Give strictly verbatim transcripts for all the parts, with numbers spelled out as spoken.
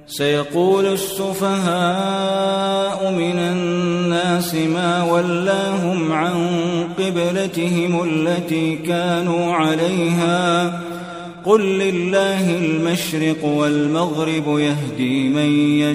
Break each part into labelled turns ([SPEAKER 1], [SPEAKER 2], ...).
[SPEAKER 1] سيقول السفهاء من الناس ما ولاهم عن قبلتهم التي كانوا عليها قل لله المشرق والمغرب يهدي من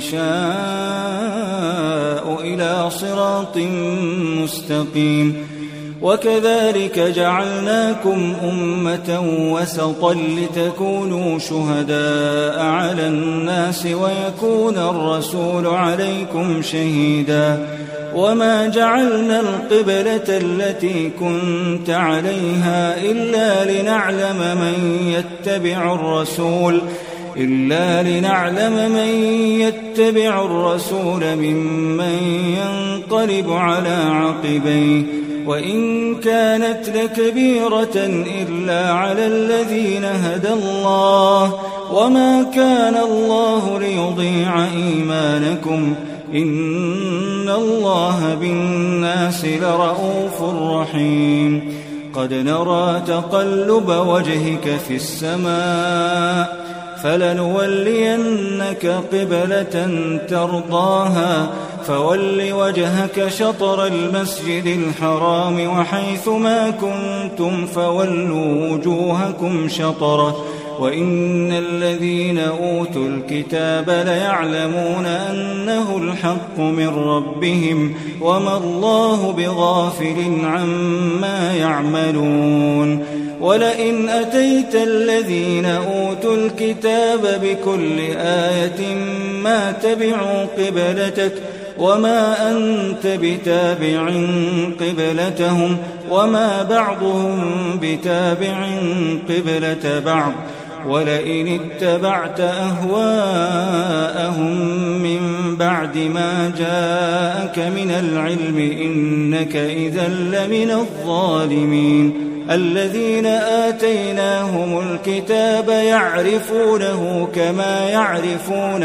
[SPEAKER 1] يشاء إلى صراط مستقيم وكذلك جعلناكم أمة وسطا لتكونوا شهداء على الناس ويكون الرسول عليكم شهيدا وما جعلنا القبلة التي كنت عليها إلا لنعلم من يتبع الرسول إلا لنعلم من يتبع الرسول ممن ينقلب على عقبيه وإن كانت لكبيرة إلا على الذين هدى الله وما كان الله ليضيع إيمانكم إن الله بالناس لرءوف رحيم قد نرى تقلب وجهك في السماء فلنولينك قبلة ترضاها فول وجهك شطر المسجد الحرام وحيث ما كنتم فولوا وجوهكم شطره وإن الذين أوتوا الكتاب ليعلمون أنه الحق من ربهم وما الله بغافل عما يعملون ولئن أتيت الذين أوتوا الكتاب بكل آية ما تبعوا قبلتك وما أنت بتابع قبلتهم وما بعضهم بتابع قبلة بعض ولئن اتبعت أهواءهم من بعد ما جاءك من العلم إنك إذا لمن الظالمين الذين آتيناهم الكتاب يعرفونه كما يعرفون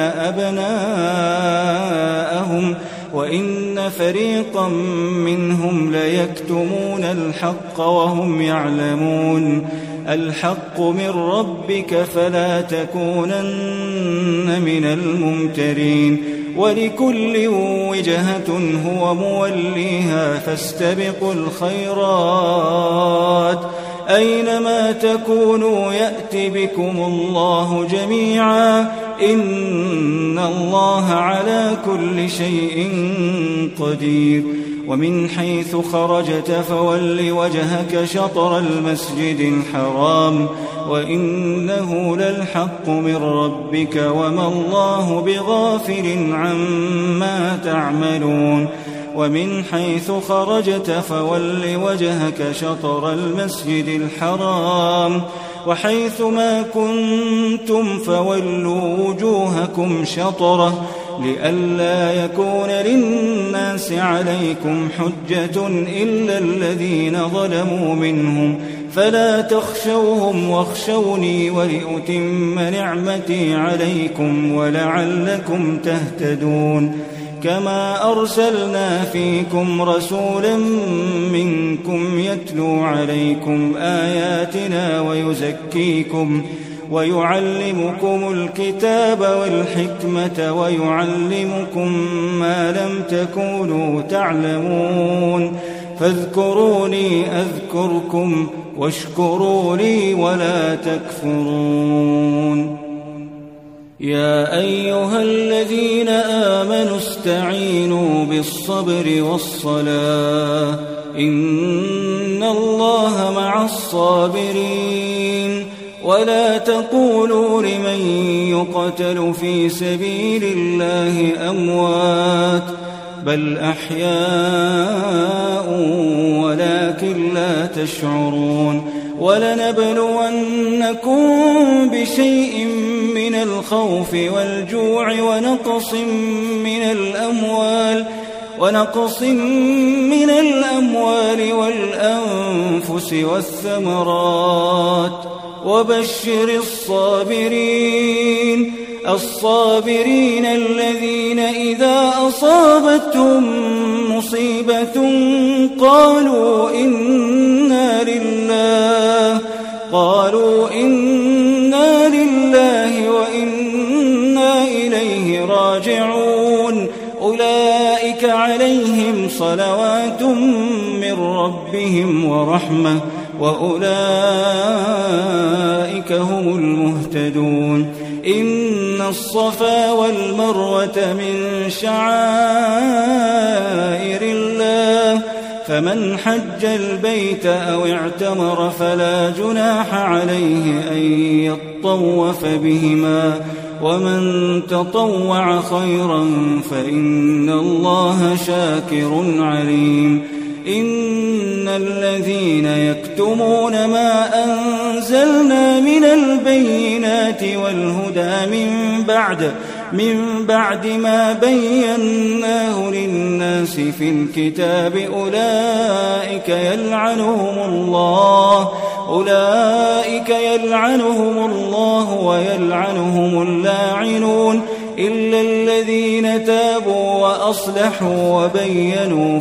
[SPEAKER 1] أبناءهم وإن فريقا منهم ليكتمون الحق وهم يعلمون الحق من ربك فلا تكونن من الممترين ولكل وجهة هو موليها فاستبقوا الخيرات أينما تكونوا يأت بكم الله جميعا إن الله على كل شيء قدير ومن حيث خرجت فول وجهك شطر المسجد الحرام وإنه للحق من ربك وما الله بغافل عما تعملون ومن حيث خرجت فول وجهك شطر المسجد الحرام وحيث ما كنتم فولوا وجوهكم شطره لئلا يكون للناس عليكم حجة إلا الذين ظلموا منهم فلا تخشوهم واخشوني ولأتم نعمتي عليكم ولعلكم تهتدون كما أرسلنا فيكم رسولا منكم يتلو عليكم آياتنا ويزكيكم ويعلمكم الكتاب والحكمة ويعلمكم ما لم تكونوا تعلمون فاذكروني أذكركم واشكروا لي ولا تكفرون يا أيها الذين آمنوا استعينوا بالصبر والصلاة إن الله مع الصابرين ولا تقولوا لمن يقتل في سبيل الله أموات بل أحياء ولكن لا تشعرون ولنبلونكم بشيء من الخوف والجوع ونقص من الأموال ونقص من الأموال والأنفس والثمرات وبشر الصابرين الصابرين الذين إذا أصابتهم مصيبة قالوا إنا لله قالوا إنا لله وإنا إليه إليه راجعون أولئك عليهم صلوات من ربهم ورحمة وأولئك هم المهتدون إن الصفا والمروة من شعائر الله فمن حج البيت أو اعتمر فلا جناح عليه أن يطوف بهما ومن تطوع خيرا فإن الله شاكر عليم إن الذين يكتمون ما أنزلنا من البينات والهدى من بعد من بعد ما بيناه للناس في الكتاب أولئك يلعنهم الله أولئك يلعنهم الله ويلعنهم اللاعنون إلا الذين تابوا وأصلحوا وبينوا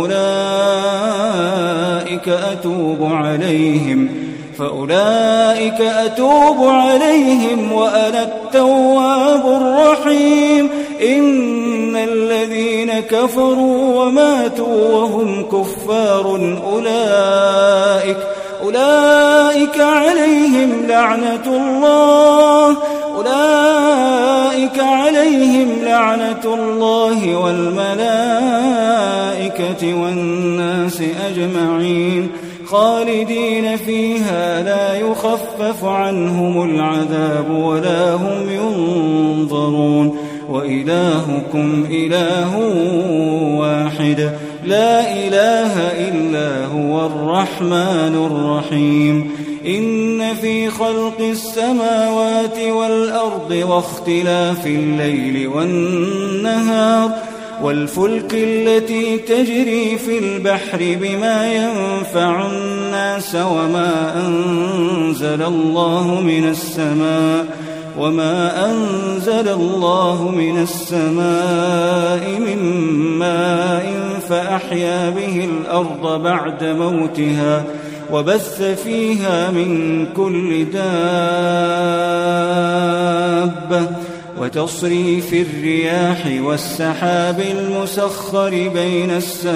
[SPEAKER 1] فأولئك أتوب عليهم فأولئك أتوب عليهم وأنا التواب الرحيم إن الذين كفروا وماتوا وهم كفار أولئك أولئك عليهم لعنة الله أولئك عليهم لعنة الله والملائكة والناس أجمعين خالدين فيها لا يخفف عنهم العذاب ولا هم ينظرون وإلهكم إله واحد لا إله إلا هو الرحمن الرحيم إن في خلق السماوات والأرض واختلاف الليل والنهار والفلك التي تجري في البحر بما ينفع الناس وما أنزل الله من السماء وما أنزل الله من السماء من ماء فأحيا به الأرض بعد موتها وبث فيها من كل دابة وتصريف الرياح والسحاب المسخر بين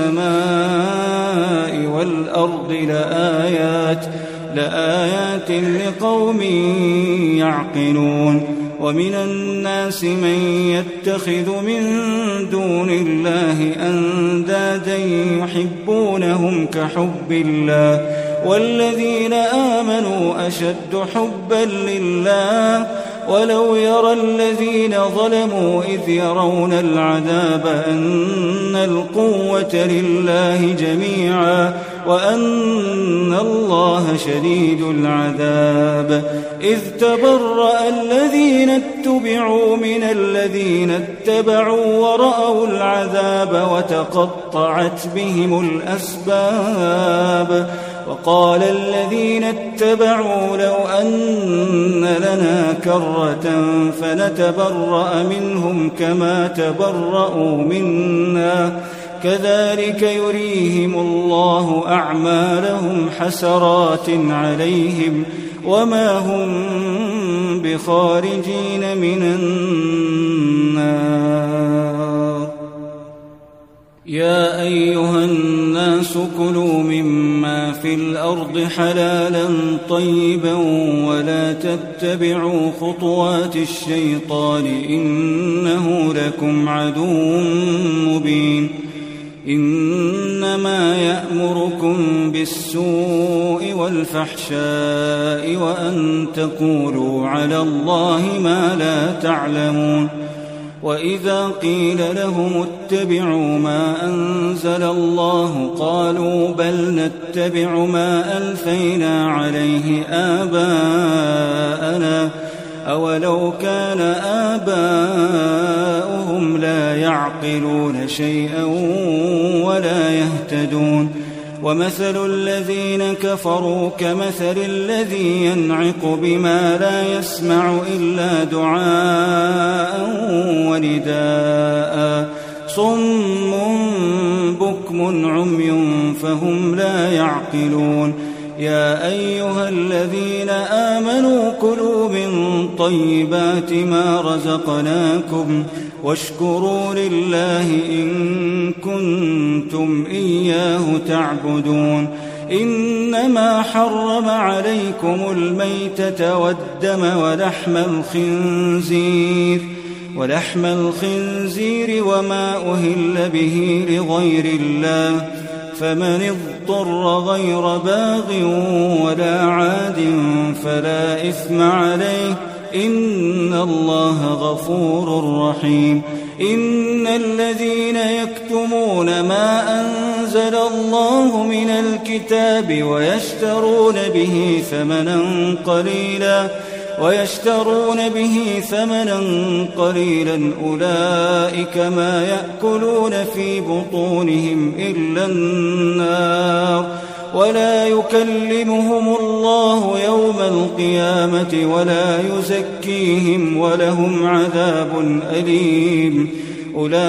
[SPEAKER 1] السماء والأرض لآيات لآيات لقوم يعقلون ومن الناس من يتخذ من دون الله أندادا يحبونهم كحب الله والذين آمنوا أشد حبا لله ولو يرى الذين ظلموا إذ يرون العذاب أن القوة لله جميعا وأن الله شديد العذاب إذ تبرأ الذين اتبعوا من الذين اتبعوا ورأوا العذاب وتقطعت بهم الأسباب وقال الذين اتبعوا لو أن لنا كرة فنتبرأ منهم كما تبرأوا منا كذلك يريهم الله أعمالهم حسرات عليهم وما هم بخارجين من النار يا أيها الناس كلوا مما في الأرض حلالا طيبا ولا تتبعوا خطوات الشيطان إنه لكم عدو مبين إنما يأمركم بالسوء والفحشاء وأن تقولوا على الله ما لا تعلمون وإذا قيل لهم اتبعوا ما أنزل الله قالوا بل نتبع ما ألفينا عليه آباءنا أولو كان آباؤهم لا يعقلون شيئا ولا يهتدون ومثل الذين كفروا كمثل الذي ينعق بما لا يسمع إلا دعاء ونداء صم بكم عمي فهم لا يعقلون يا أيها الذين آمنوا كلوا من طيبات ما رزقناكم واشكروا لله إن كنتم إياه تعبدون إنما حرم عليكم الميتة والدم ولحم الخنزير ولحم الخنزير وما أهل به لغير الله فمن اضطر غير باغ ولا عاد فلا إثم عليه إن الله غفور رحيم إن الذين يكتمون ما أنزل الله من الكتاب ويشترون به ثمنا قليلا ويشترون به ثمنا قليلا أولئك ما يأكلون في بطونهم إلا النار ولا يكلمهم الله يوم القيامة ولا يزكيهم ولهم عذاب أليم أولئك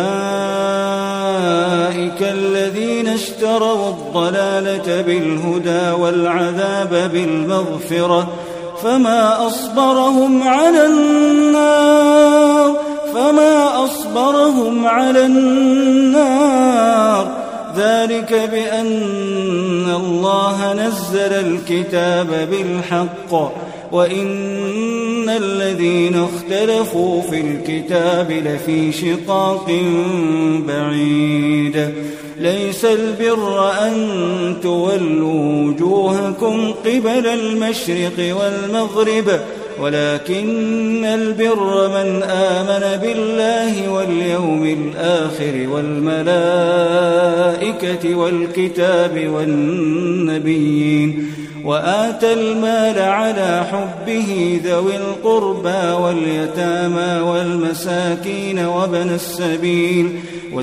[SPEAKER 1] الذين اشتروا الضلالة بالهدى والعذاب بالمغفرة فما أصبرهم على النار فما أصبرهم على النار ذلك بأن الله نزل الكتاب بالحق وإن الذين اختلفوا في الكتاب لفي شقاق بعيد ليس البر أن تولوا وجوهكم قبل المشرق والمغرب ولكن البر من آمن بالله واليوم الآخر والملائكة والكتاب والنبيين وآتى المال على حبه ذوي القربى واليتامى والمساكين وابن السبيل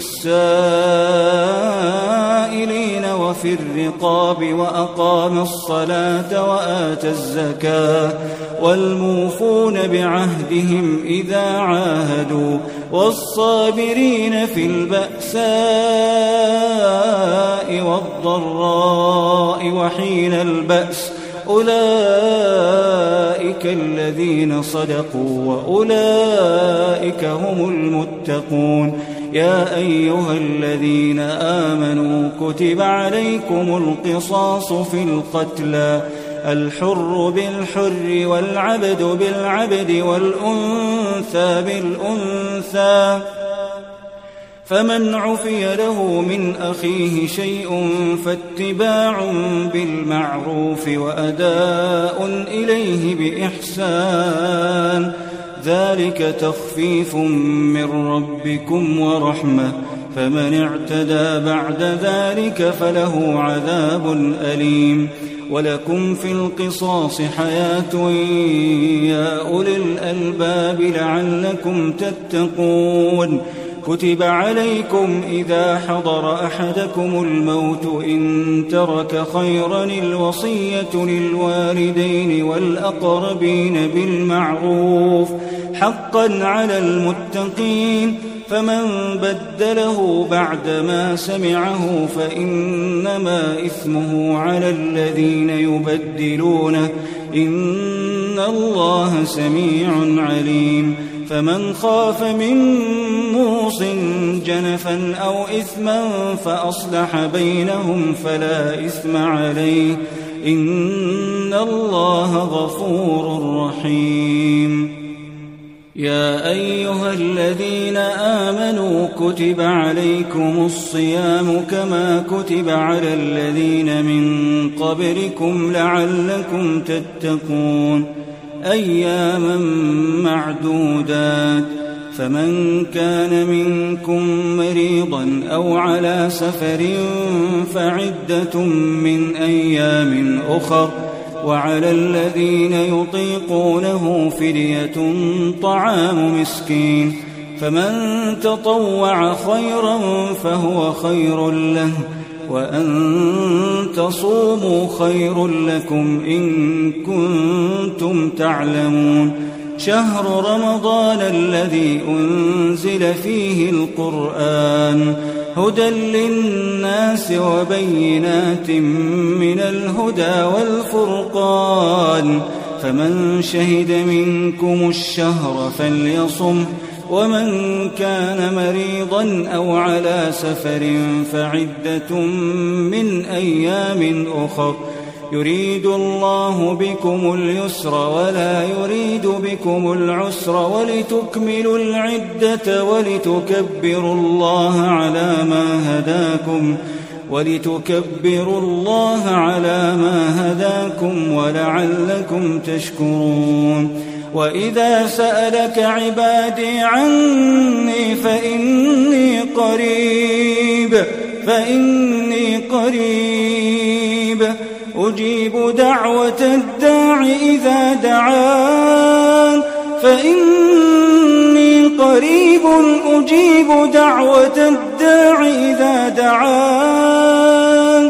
[SPEAKER 1] والسائلين وفي الرقاب وأقام الصلاة وآتى الزكاة والموفون بعهدهم إذا عاهدوا والصابرين في البأساء والضراء وحين البأس أولئك الذين صدقوا وأولئك هم المتقون يا أيها الذين آمنوا كتب عليكم القصاص في القتلى الحر بالحر والعبد بالعبد والأنثى بالأنثى فمن عفي له من أخيه شيء فاتباع بالمعروف وأداء إليه بإحسان ذلك تخفيف من ربكم ورحمة فمن اعتدى بعد ذلك فله عذاب أليم ولكم في القصاص حياة يا أولي الألباب لعلكم تتقون كتب عليكم إذا حضر أحدكم الموت إن ترك خيرا الوصية للوالدين والأقربين بالمعروف حقا على المتقين فمن بدله بعدما سمعه فإنما إثمه على الذين يبدلونه إن الله سميع عليم فمن خاف من موص جنفا أو إثما فأصلح بينهم فلا إثم عليه إن الله غفور رحيم يا أيها الذين آمنوا كتب عليكم الصيام كما كتب على الذين من قبلكم لعلكم تتقون أياما معدودات فمن كان منكم مريضا أو على سفر فعدة من أيام أخر وعلى الذين يطيقونه فدية طعام مسكين فمن تطوع خيرا فهو خير له وأن تصوموا خير لكم إن كنتم تعلمون شهر رمضان الذي أنزل فيه القرآن هدى للناس وبينات من الهدى والفرقان فمن شهد منكم الشهر فليصم ومن كان مريضا أو على سفر فعدة من أيام أخر يريد الله بكم اليسر ولا يريد بكم العسر ولتكملوا العدة ولتكبروا الله على ما هداكم ولتكبروا الله على ما هداكم ولعلكم تشكرون وإذا سألك عبادي عني فإني قريب فإني قريب أجيب دعوة الداع إذا دعان فإني قريب أجيب دعوة الداع إذا دعان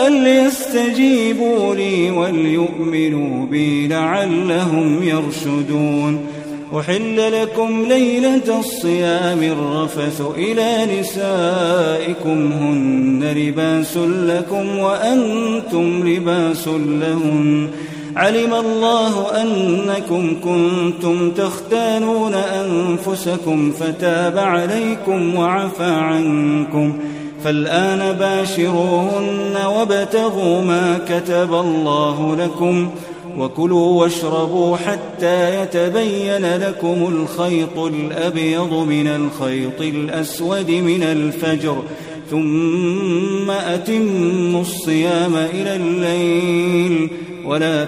[SPEAKER 1] فليستجيبوا لي وليؤمنوا بي لعلهم يرشدون أحل لكم ليلة الصيام الرفث إلى نسائكم هن لباس لكم وأنتم لباس لهن علم الله أنكم كنتم تختانون أنفسكم فتاب عليكم وعفى عنكم فالآن باشروهن وابتغوا ما كتب الله لكم وكلوا واشربوا حتى يتبين لكم الخيط الأبيض من الخيط الأسود من الفجر ثم أتموا الصيام إلى الليل ولا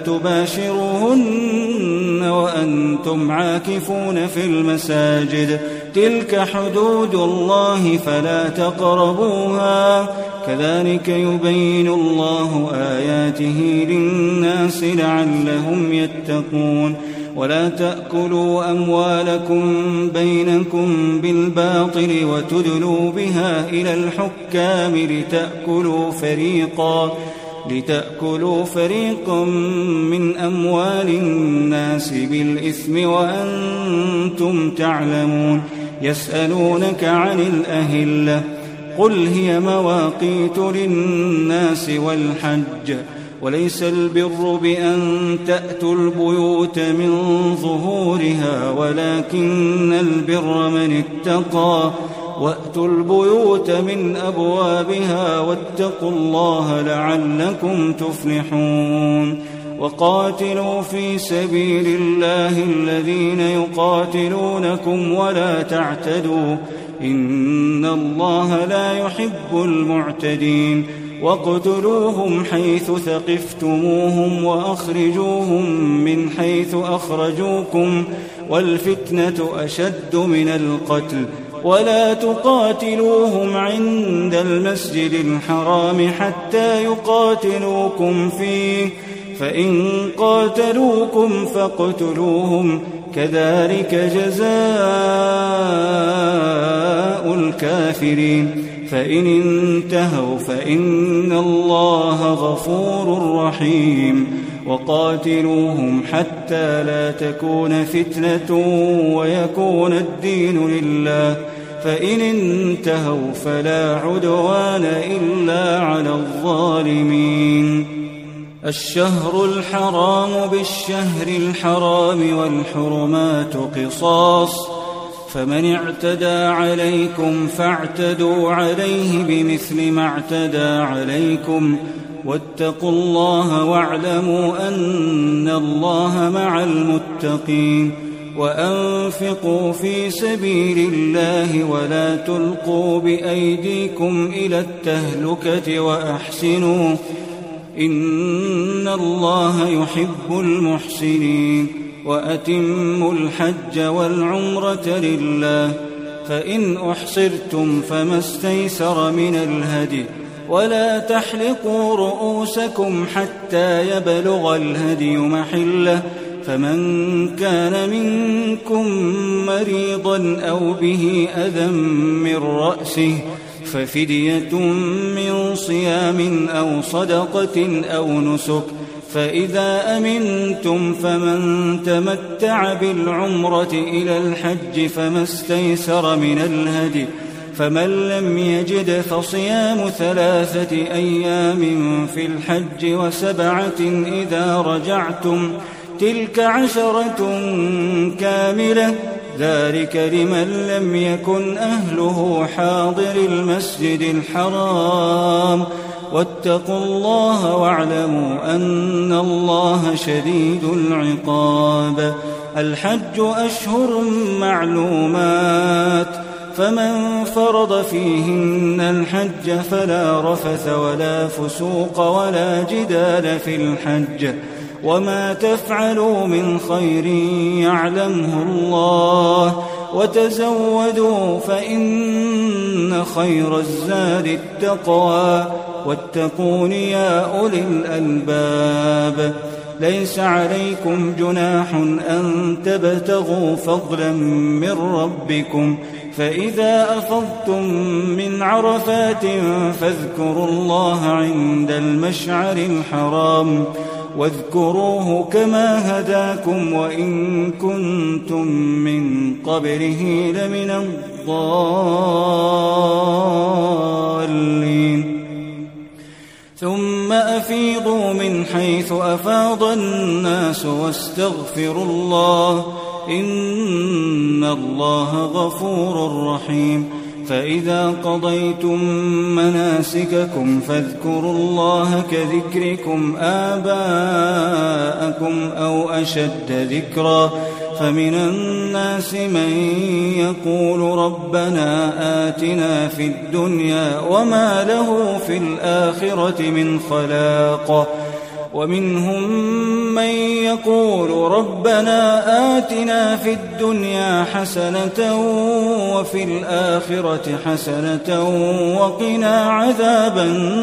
[SPEAKER 1] تباشروهن وأنتم عاكفون في المساجد تلك حدود الله فلا تقربوها كذلك يبين الله آياته للناس لعلهم يتقون ولا تأكلوا أموالكم بينكم بالباطل وتدلوا بها إلى الحكام لتأكلوا فريقا لتأكلوا فريقا من أموال الناس بالإثم وأنتم تعلمون يسألونك عن الأهلة قل هي مواقيت للناس والحج وليس البر بأن تأتوا البيوت من ظهورها ولكن البر من اتقى وأتوا البيوت من أبوابها واتقوا الله لعلكم تفلحون وقاتلوا في سبيل الله الذين يقاتلونكم ولا تعتدوا إن الله لا يحب المعتدين واقتلوهم حيث ثقفتموهم وأخرجوهم من حيث أخرجوكم والفتنة أشد من القتل ولا تقاتلوهم عند المسجد الحرام حتى يقاتلوكم فيه فإن قاتلوكم فاقتلوهم كذلك جزاء الكافرين فإن انتهوا فإن الله غفور رحيم وقاتلوهم حتى لا تكون فتنة ويكون الدين لله فإن انتهوا فلا عدوان إلا على الظالمين الشهر الحرام بالشهر الحرام والحرمات قصاص فمن اعتدى عليكم فاعتدوا عليه بمثل ما اعتدى عليكم واتقوا الله واعلموا أن الله مع المتقين وأنفقوا في سبيل الله ولا تلقوا بأيديكم إلى التهلكة وأحسنوا إن الله يحب المحسنين وأتموا الحج والعمرة لله فإن أحصرتم فما استيسر من الهدي ولا تحلقوا رؤوسكم حتى يبلغ الهدي محله فمن كان منكم مريضا أو به أذى من رأسه ففدية من صيام أو صدقة أو نسك فإذا أمنتم فمن تمتع بالعمرة إلى الحج فما استيسر من الهدي، فمن لم يجد فصيام ثلاثة أيام في الحج وسبعة إذا رجعتم، تلك عشرة كاملة، ذلك لمن لم يكن أهله حاضر المسجد الحرام. واتقوا الله واعلموا أن الله شديد العقاب. الحج أشهر معلومات، فمن فرض فيهن الحج فلا رفث ولا فسوق ولا جدال في الحج، وما تفعلوا من خير يعلمه الله، وتزودوا فإن خير الزاد التقوى، واتقون يا أولي الألباب. ليس عليكم جناح أن تبتغوا فضلا من ربكم، فإذا أفضتم من عرفات فاذكروا الله عند المشعر الحرام، واذكروه كما هداكم وإن كنتم من قبله لمن الضالين. ثم أفيضوا من حيث أفاض الناس واستغفروا الله، إن الله غفور رحيم. فإذا قضيتم مناسككم فاذكروا الله كذكركم آباءكم أو أشد ذكرا، فمن الناس من يقول ربنا آتنا في الدنيا وما له في الآخرة من خلاق، ومنهم من يقول ربنا آتنا في الدنيا حسنة وفي الآخرة حسنة وقنا عذاب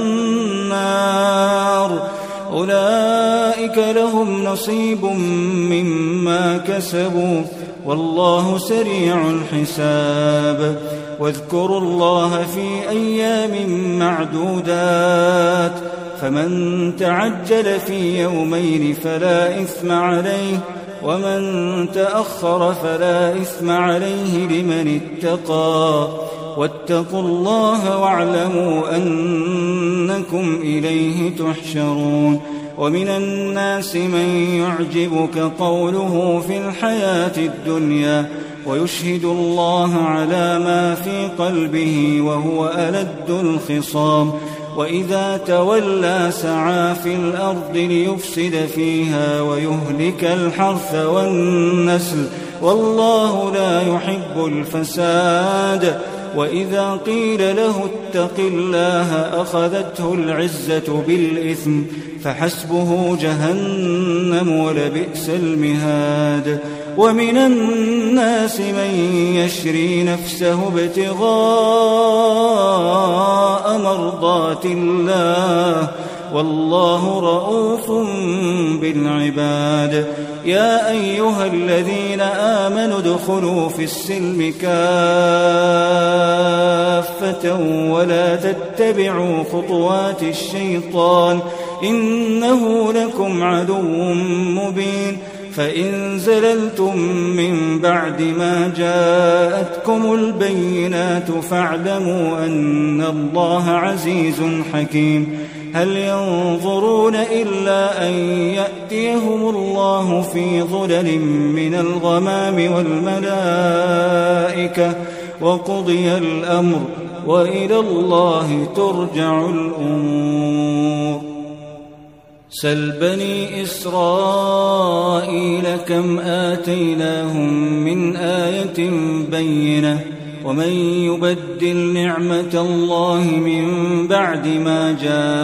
[SPEAKER 1] النار، أولئك لهم نصيب مما كسبوا والله سريع الحساب. واذكروا الله في أيام معدودات، فمن تعجل في يومين فلا إثم عليه، ومن تأخر فلا إثم عليه لمن اتقى. واتقوا الله واعلموا أنكم إليه تحشرون. ومن الناس من يعجبك قوله في الحياة الدنيا ويشهد الله على ما في قلبه وهو ألد الخصام، وإذا تولى سعى في الأرض ليفسد فيها ويهلك الحرث والنسل، والله لا يحب الفساد. وإذا قيل له اتق الله أخذته العزة بالإثم، فحسبه جهنم ولبئس المهاد. ومن الناس من يشري نفسه ابتغاء مرضات الله، والله رؤوف بالعباد. يا أيها الذين آمنوا ادخلوا في السلم كافة ولا تتبعوا خطوات الشيطان، إنه لكم عدو مبين. فإن زللتم من بعد ما جاءتكم البينات فاعلموا أن الله عزيز حكيم. هل ينظرون إلا أن يأتيهم الله في ظلل من الغمام والملائكة وقضي الأمر وإلى الله ترجع الأمور. سل بني إسرائيل كم آتيناهم من آية بينة، ومن يبدل نعمة الله من بعد ما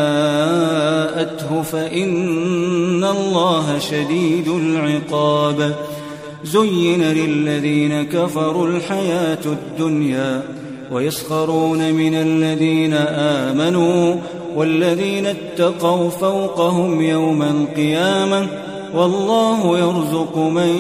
[SPEAKER 1] جاءته فإن الله شديد العقاب. زين للذين كفروا الحياة الدنيا ويسخرون من الذين آمنوا والذين اتقوا فوقهم يوم القيامة، والله يرزق من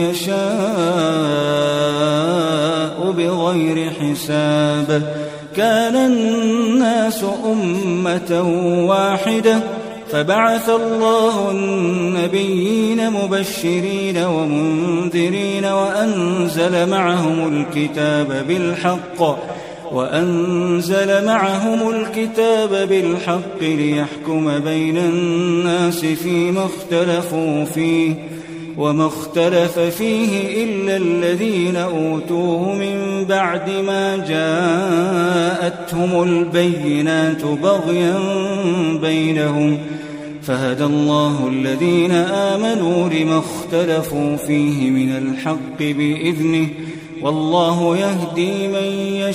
[SPEAKER 1] يشاء بغير حساب. كان الناس أمة واحدة فبعث الله النبيين مبشرين ومنذرين وأنزل معهم الكتاب بالحق وأنزل معهم الكتاب بالحق ليحكم بين الناس فيما اختلفوا فيه وما اختلف فيه إلا الذين أوتوه من بعد ما جاءتهم البينات بغيا بينهم فهدى الله الذين آمنوا لما اختلفوا فيه من الحق بإذنه والله يهدي من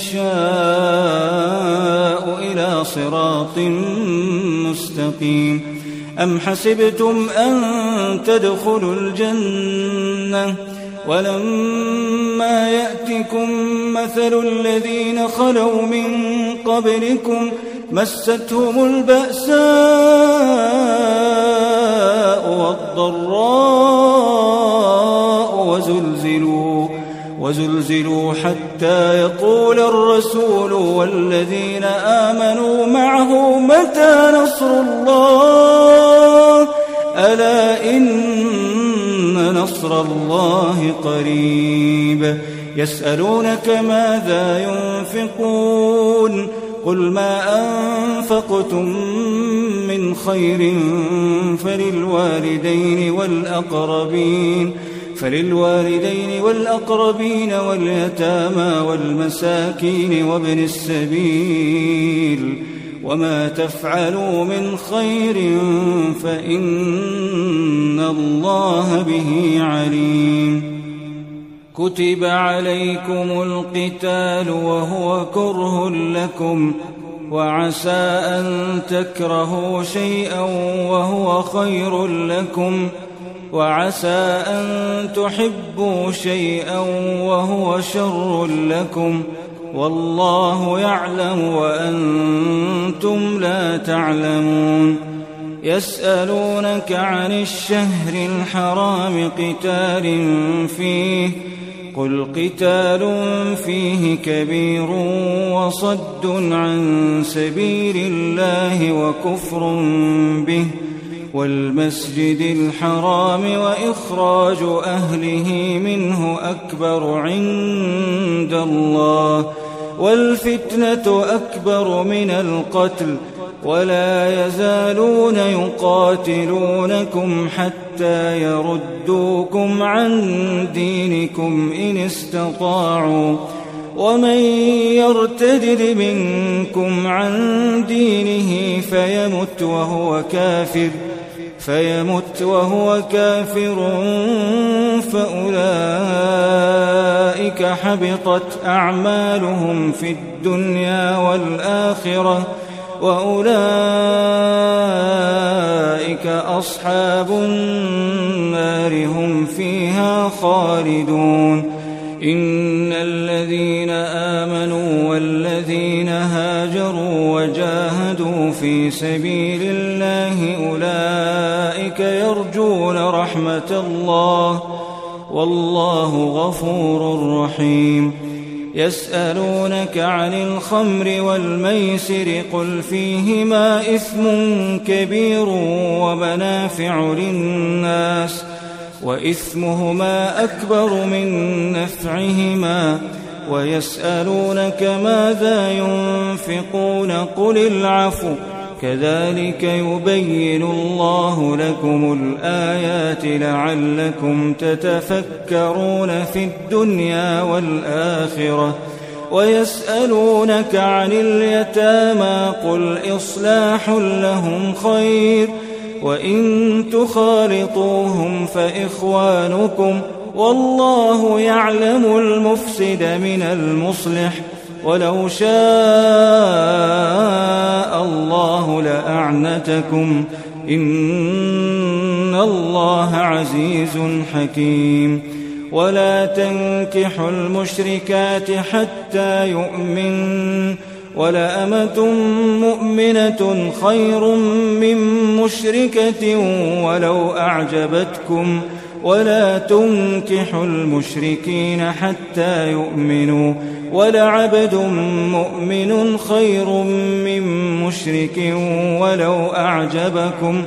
[SPEAKER 1] يشاء إلى صراط مستقيم. أم حسبتم أن تدخلوا الجنة ولما يأتكم مثل الذين خلوا من قبلكم مستهم البأساء والضراء وزلزلوا وزلزلوا حتى يقول الرسول والذين آمنوا معه متى نصر الله ألا إن نصر الله قريب. يسألونك ماذا ينفقون قل ما أنفقتم من خير فللوالدين والأقربين فللوالدين والأقربين واليتامى والمساكين وابن السبيل وما تفعلوا من خير فإن الله به عليم. كتب عليكم القتال وهو كره لكم وعسى أن تكرهوا شيئا وهو خير لكم وعسى أن تحبوا شيئا وهو شر لكم والله يعلم وأنتم لا تعلمون. يسألونك عن الشهر الحرام قتال فيه قل قتال فيه كبير وصد عن سبيل الله وكفر به والمسجد الحرام وإخراج أهله منه أكبر عند الله والفتنة أكبر من القتل ولا يزالون يقاتلونكم حتى يردوكم عن دينكم إن استطاعوا ومن يرتد منكم عن دينه فيمت وهو كافر فيمت وهو كافر فأولئك حبطت أعمالهم في الدنيا والآخرة وأولئك أصحاب النار هم فيها خالدون. إن الذين آمنوا والذين هاجروا وجاهدوا في سبيل الله أولئك يرجون رحمة الله والله غفور رحيم. يسألونك عن الخمر والميسر قل فيهما إثم كبير ومنافع للناس وإثمهما أكبر من نفعهما ويسألونك ماذا ينفقون قل العفو كذلك يبين الله لكم الآيات لعلكم تتفكرون في الدنيا والآخرة. ويسألونك عن اليتامى قل إصلاح لهم خير وإن تخالطوهم فإخوانكم والله يعلم المفسد من المصلح ولو شاء الله لأعنتكم إن الله عزيز حكيم. ولا تنكحوا المشركات حتى يؤمن ولأمة مؤمنة خير من مشركة ولو أعجبتكم ولا تنكحوا المشركين حتى يؤمنوا ولعبد مؤمن خير من مشرك ولو أعجبكم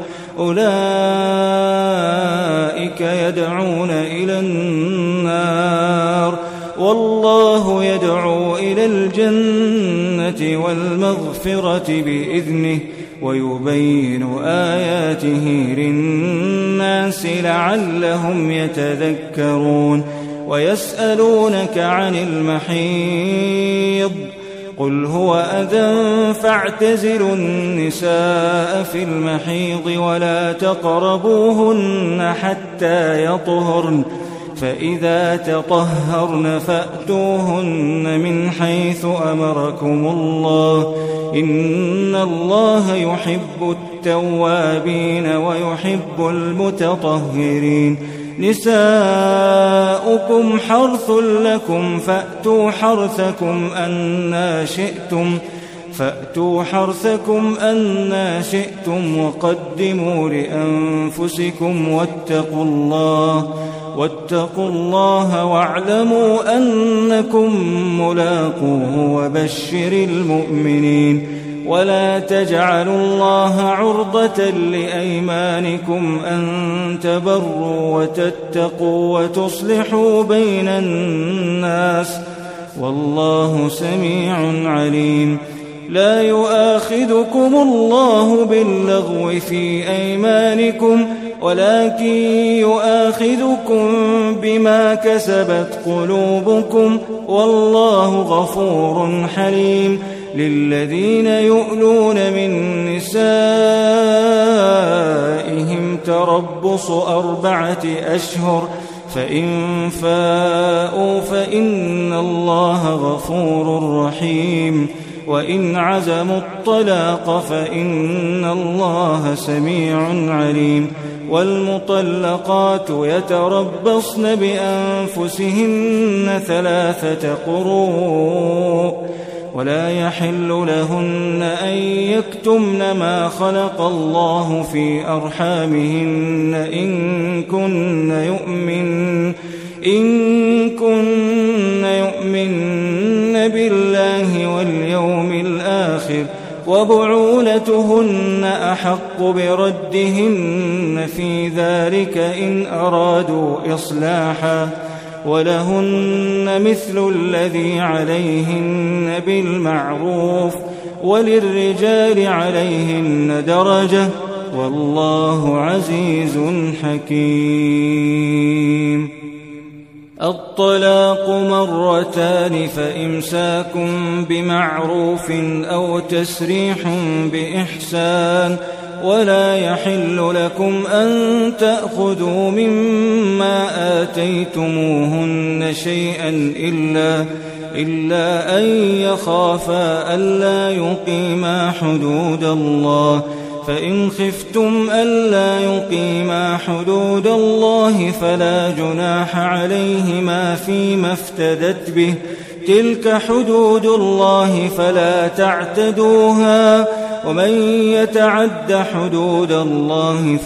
[SPEAKER 1] أولئك يدعون إلى النار والله يدعو إلى الجنة والمغفرة بإذنه ويبين آياته للناس لعلهم يتذكرون ويسألونك عن المحيض قل هو أذى فاعتزلوا النساء في المحيض ولا تقربوهن حتى يطهرن فإذا تطهرن فأتوهن من حيث أمركم الله إن الله يحب التوابين ويحب المتطهرين نساؤكم حرث لكم فأتوا حرثكم أنى شئتم فأتوا حرثكم أنى شئتم وقدموا لأنفسكم واتقوا الله واتقوا الله واعلموا أنكم ملاقوه وبشر المؤمنين ولا تجعلوا الله عرضة لأيمانكم أن تبروا وتتقوا وتصلحوا بين الناس والله سميع عليم لا يؤاخذكم الله باللغو في أيمانكم ولكن يؤاخذكم بما كسبت قلوبكم والله غفور حليم للذين يؤلون من نسائهم تربص أربعة أشهر فإن فاءوا فإن الله غفور رحيم وإن عزموا الطلاق فإن الله سميع عليم والمطلقات يتربصن بأنفسهن ثلاثة قروء ولا يحل لهن أن يكتمن ما خلق الله في أرحامهن إن كن يؤمن إن كن يؤمن بالله واليوم الآخر وبعولتهن أحق بردهن في ذلك إن أرادوا إصلاحا ولهن مثل الذي عليهن بالمعروف وللرجال عليهن درجة والله عزيز حكيم الطلاق مرتان فإمساك بمعروف أو تسريح بإحسان ولا يحل لكم أن تأخذوا مما آتيتموهن شيئا إلا, إلا أن يخافا ألا يقيما حدود الله فإن خفتم ألا يقيما حدود الله فلا جناح عليهما فيما افتدت به تلك حدود الله فلا تعتدوها ومن يتعد حدود الله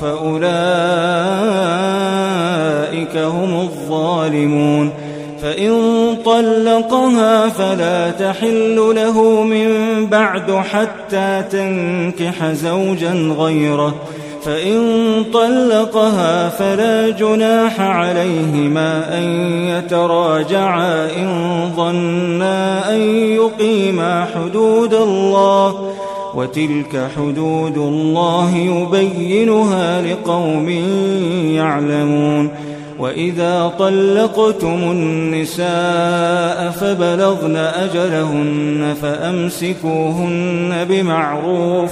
[SPEAKER 1] فأولئك هم الظالمون فإن طلقها فلا تحل له من بعد حتى تنكح زوجا غيره فإن طلقها فلا جناح عليهما أن يتراجعا إن ظنا أن يقيما حدود الله وتلك حدود الله يبينها لقوم يعلمون وإذا طلقتم النساء فبلغن أجلهن فأمسكوهن بمعروف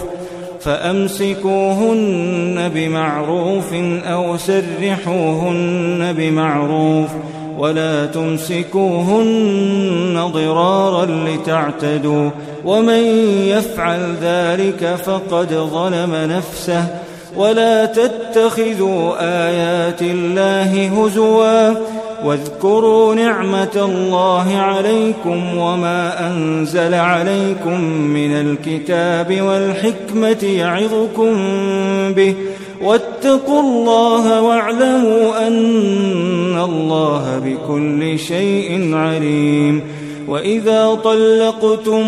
[SPEAKER 1] فأمسكوهن بمعروف أو سرحوهن بمعروف ولا تمسكوهن ضرارا لتعتدوا ومن يفعل ذلك فقد ظلم نفسه ولا تتخذوا آيات الله هزوا واذكروا نعمة الله عليكم وما أنزل عليكم من الكتاب والحكمة يعظكم به واتقوا الله واعلموا أن الله بكل شيء عليم. وإذا طلقتم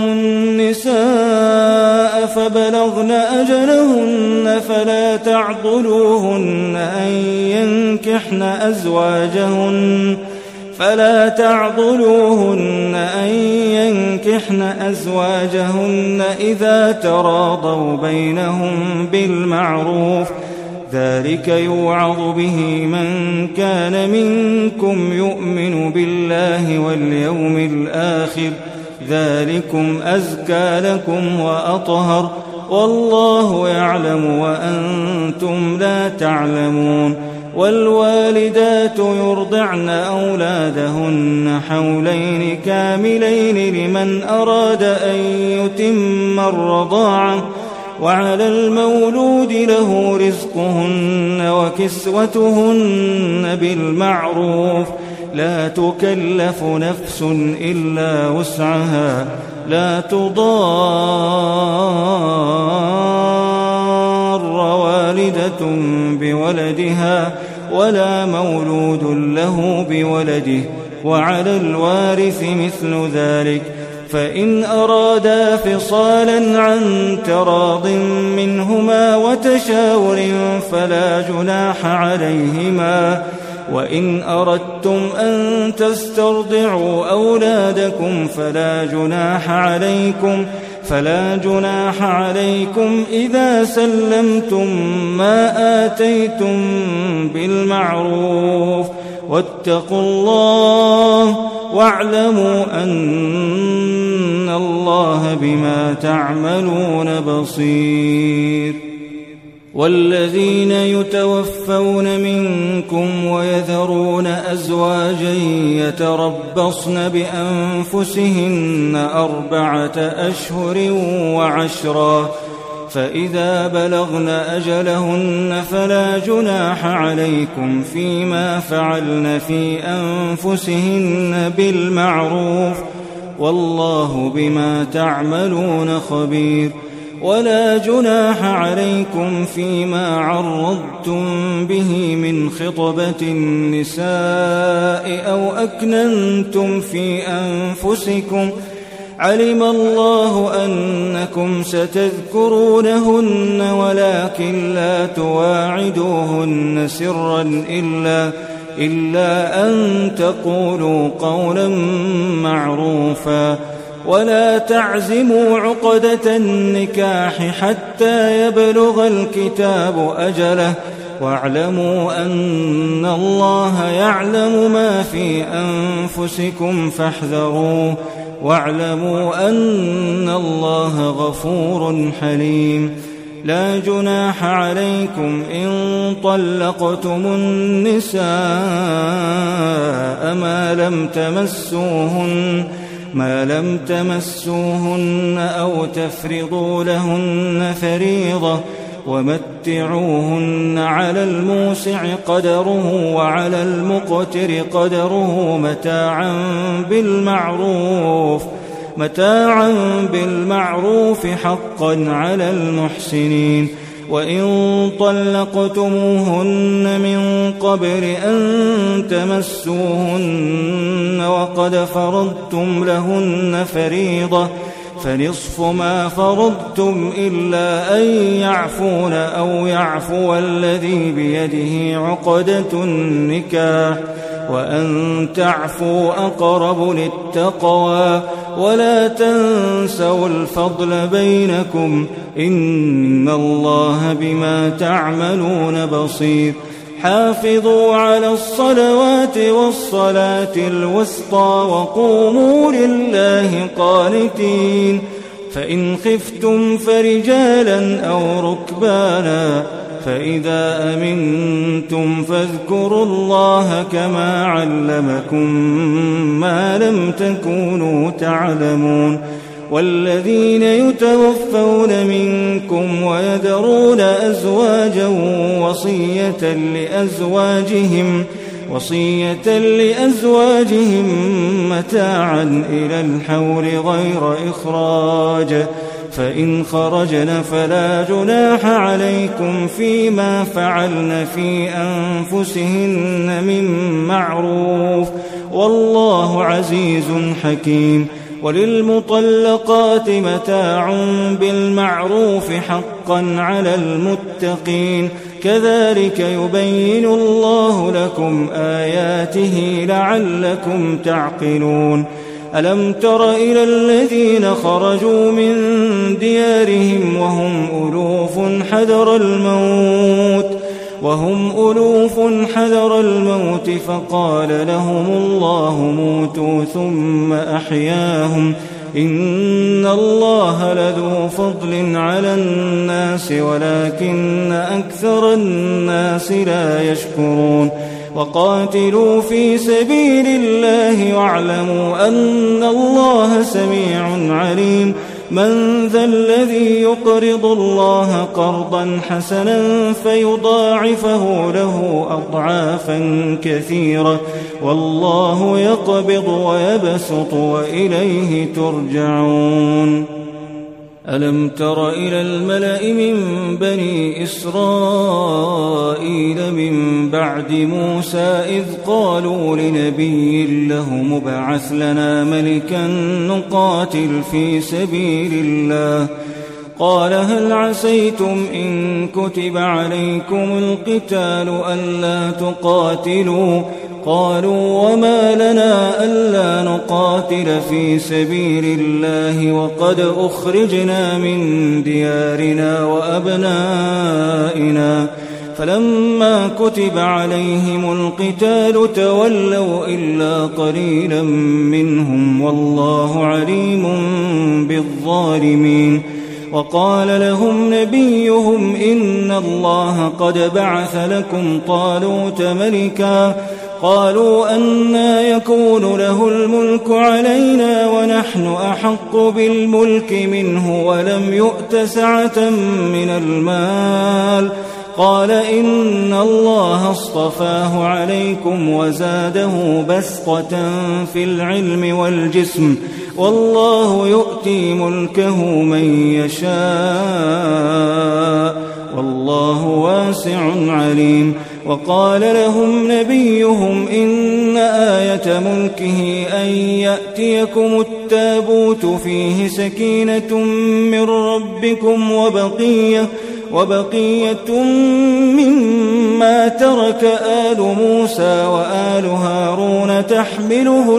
[SPEAKER 1] النساء فبلغن أجلهن فلا تعضلوهن أن ينكحن أزواجهن فلا تعضلوهن أن ينكحن أزواجهن إذا تراضوا بينهم بالمعروف، ذلك يوعظ به من كان منكم يؤمن بالله واليوم الآخر، ذلكم أزكى لكم وأطهر، والله يعلم وأنتم لا تعلمون. والوالدات يرضعن أولادهن حولين كاملين لمن أراد أن يتم الرضاعة، وعلى المولود له رزقهن وكسوتهن بالمعروف، لا تكلف نفس إلا وسعها، لا تضار والدة بولدها ولا مولود له بولده، وعلى الوارث مثل ذلك، فإن أرادا فصالا عن تراض منهما وتشاور فلا جناح عليهما. وإن أردتم أن تسترضعوا أولادكم فلا جناح عليكم فلا جناح عليكم إذا سلمتم ما آتيتم بالمعروف، واتقوا الله واعلموا أن الله بما تعملون بصير. والذين يتوفون منكم ويذرون أزواجا يتربصن بأنفسهن أربعة أشهر وعشرا، فإذا بلغن أجلهن فلا جناح عليكم فيما فعلن في أنفسهن بالمعروف، والله بما تعملون خبير. ولا جناح عليكم فيما عرضتم به من خطبة النساء أو أكننتم في أنفسكم، علم الله أنكم ستذكرونهن ولكن لا تواعدوهن سرا إلا, إلا أن تقولوا قولا معروفا، ولا تعزموا عقدة النكاح حتى يبلغ الكتاب أجله، واعلموا أن الله يعلم ما في أنفسكم فاحذروه، واعلموا أن الله غفور حليم. لا جناح عليكم إن طلقتم النساء ما لم تمسوهن ما لم تمسوهن أو تفرضوا لهن فريضة، ومتعوهن على الموسع قدره وعلى المقتر قدره متاعا بالمعروف متاعا بالمعروف حقا على المحسنين. وإن طلقتموهن من قبل أن تمسوهن وقد فرضتم لهن فريضة فنصف ما فرضتم إلا أن يعفون أو يعفو الذي بيده عقدة النكاح، وأن تعفوا أقرب للتقوى، ولا تنسوا الفضل بينكم إن الله بما تعملون بصير. حافظوا على الصلوات والصلاة الوسطى وقوموا لله قانتين، فإن خفتم فرجالا أو ركبانا، فإذا أمنتم فاذكروا الله كما علمكم ما لم تكونوا تعلمون. والذين يتوفون منكم ويذرون أزواجا وصية لأزواجهم وصية لأزواجهم متاعا إلى الحول غير إخراج، فإن خرجن فلا جناح عليكم فيما فعلن في أنفسهن من معروف والله عزيز حكيم. وللمطلقات متاع بالمعروف حقا على المتقين كذلك يبين الله لكم آياته لعلكم تعقلون. ألم تر إلى الذين خرجوا من ديارهم وهم ألوف حذر الموت وهم ألوف حذر الموت فقال لهم الله موتوا ثم أحياهم إن الله لذو فضل على الناس ولكن أكثر الناس لا يشكرون. وقاتلوا في سبيل الله واعلموا أن الله سميع عليم. من ذا الذي يقرض الله قرضا حسنا فيضاعفه له أضعافا كثيرة والله يقبض ويبسط وإليه ترجعون. ألم تر إلى الملأ من بني إسرائيل من بعد موسى إذ قالوا لنبي له مبعث لنا ملكا نقاتل في سبيل الله قال هل عسيتم إن كتب عليكم القتال ألا تقاتلوا قالوا وما لنا ألا نقاتل في سبيل الله وقد أخرجنا من ديارنا وأبنائنا فلما كتب عليهم القتال تولوا إلا قليلا منهم والله عليم بالظالمين. وقال لهم نبيهم إن الله قد بعث لكم طالوت ملكا قالوا أنى يكون له الملك علينا ونحن أحق بالملك منه ولم يؤت سعة من المال قال إن الله اصطفاه عليكم وزاده بسطة في العلم والجسم والله يؤتي ملكه من يشاء والله واسع عليم. وقال لهم نبيهم إن آية ملكه أن يأتيكم التابوت فيه سكينة من ربكم وبقية وبقية مما ترك آل موسى وآل هارون تحمله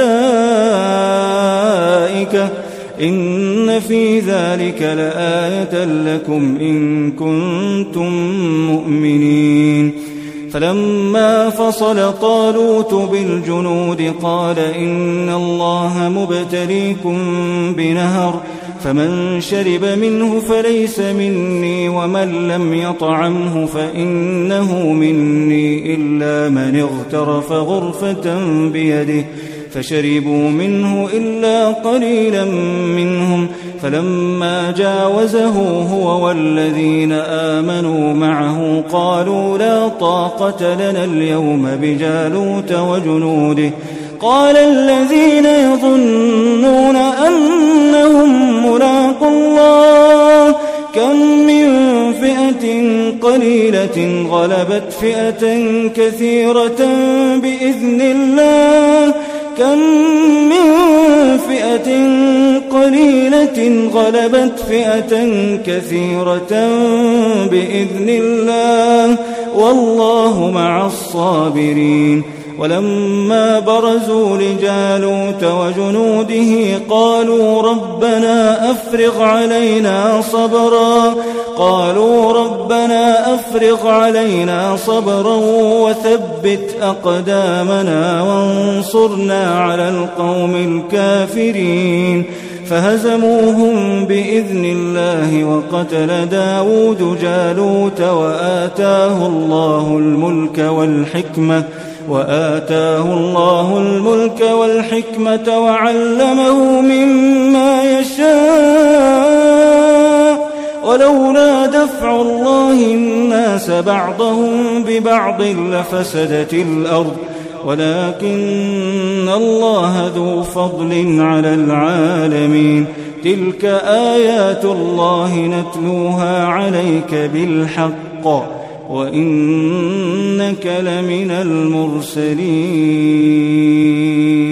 [SPEAKER 1] الملائكة إن في ذلك لآية لكم إن كنتم مؤمنين. فلما فصل طالوت بالجنود قال إن الله مبتليكم بنهر فمن شرب منه فليس مني ومن لم يطعمه فإنه مني إلا من اغترف غرفة بيده فشربوا منه إلا قليلا منهم فلما جاوزه هو والذين آمنوا معه قالوا لا طاقة لنا اليوم بجالوت وجنوده قال الذين يظنون أنهم ملاقو الله كم من فئة قليلة غلبت فئة كثيرة بإذن الله كم من فئة قليلة غلبت فئة كثيرة بإذن الله والله مع الصابرين. ولما برزوا لجالوت وجنوده قالوا ربنا أفرغ علينا صبرا قالوا ربنا أفرغ علينا صبرا وثبت أقدامنا وانصرنا على القوم الكافرين فهزموهم بإذن الله وقتل داود جالوت وآتاه الله الملك والحكمة وآتاه الله الملك والحكمة وعلمه مما يشاء ولولا دفع الله الناس بعضهم ببعض لفسدت الأرض ولكن الله ذو فضل على العالمين. تلك آيات الله نتلوها عليك بالحق وإنك لمن المرسلين.